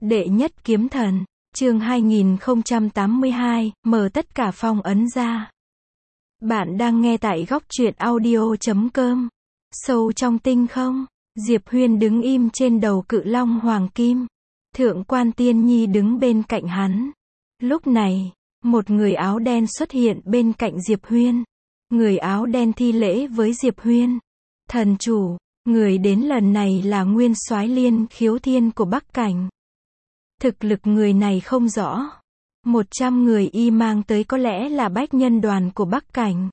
Đệ nhất kiếm thần, chương 2082, mở tất cả phong ấn ra. Bạn đang nghe tại góc truyện audio.com. Sâu trong tinh không, Diệp Huyên đứng im trên đầu cự long hoàng kim. Thượng quan Tiên Nhi đứng bên cạnh hắn. Lúc này, một người áo đen xuất hiện bên cạnh Diệp Huyên. Người áo đen thi lễ với Diệp Huyên. Thần chủ, người đến lần này là nguyên soái Liên Khiếu Thiên của Bắc Cảnh. Thực lực người này không rõ. 100 người y mang tới có lẽ là bách nhân đoàn của Bắc Cảnh.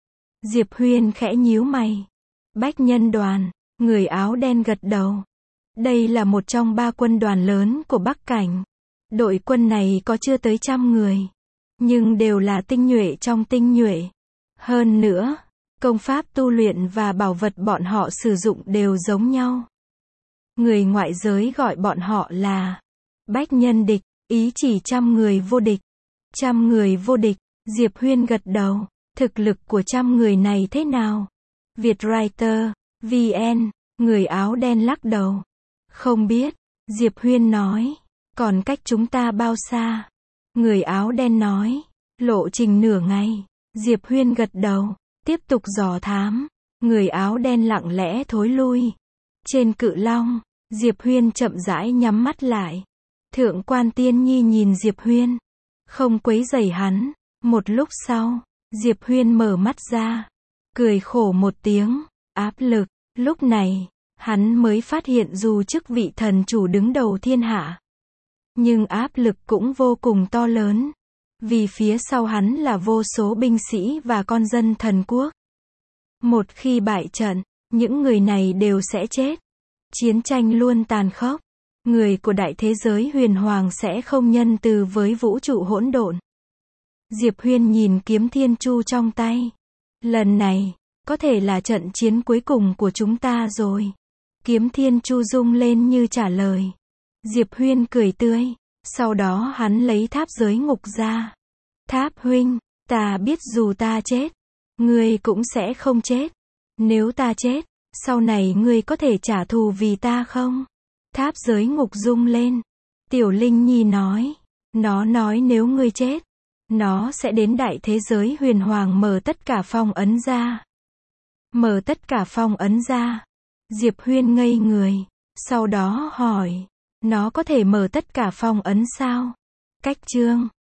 Diệp Huyên khẽ nhíu mày. Bách nhân đoàn, người áo đen gật đầu. Đây là một trong 3 quân đoàn lớn của Bắc Cảnh. Đội quân này có chưa tới 100 người. Nhưng đều là tinh nhuệ trong tinh nhuệ. Hơn nữa, công pháp tu luyện và bảo vật bọn họ sử dụng đều giống nhau. Người ngoại giới gọi bọn họ là bách nhân địch, ý chỉ 100 người vô địch. 100 người vô địch, Diệp Huyên gật đầu. Thực lực của 100 người này thế nào? Vietwriter, VN, người áo đen lắc đầu. Không biết, Diệp Huyên nói. Còn cách chúng ta bao xa? Người áo đen nói. Lộ trình nửa ngày. Diệp Huyên gật đầu. Tiếp tục dò thám. Người áo đen lặng lẽ thối lui. Trên cự long, Diệp Huyên chậm rãi nhắm mắt lại. Thượng quan Tiên Nhi nhìn Diệp Huyên. Không quấy rầy hắn. Một lúc sau, Diệp Huyên mở mắt ra. Cười khổ một tiếng. Áp lực. Lúc này, hắn mới phát hiện dù chức vị thần chủ đứng đầu thiên hạ. Nhưng áp lực cũng vô cùng to lớn. Vì phía sau hắn là vô số binh sĩ và con dân thần quốc. Một khi bại trận, những người này đều sẽ chết. Chiến tranh luôn tàn khốc. Người của đại thế giới huyền hoàng sẽ không nhân từ với vũ trụ hỗn độn. Diệp Huyên nhìn kiếm thiên chu trong tay. Lần này, có thể là trận chiến cuối cùng của chúng ta rồi. Kiếm thiên chu rung lên như trả lời. Diệp Huyên cười tươi. Sau đó hắn lấy tháp giới ngục ra. Tháp huynh, ta biết dù ta chết, ngươi cũng sẽ không chết. Nếu ta chết, sau này ngươi có thể trả thù vì ta không? Tháp giới ngục rung lên. Tiểu Linh Nhi nói. Nó nói nếu ngươi chết, nó sẽ đến đại thế giới huyền hoàng mở tất cả phong ấn ra. Mở tất cả phong ấn ra. Diệp Huyên ngây người. Sau đó hỏi. Nó có thể mở tất cả phong ấn sao? Cách chương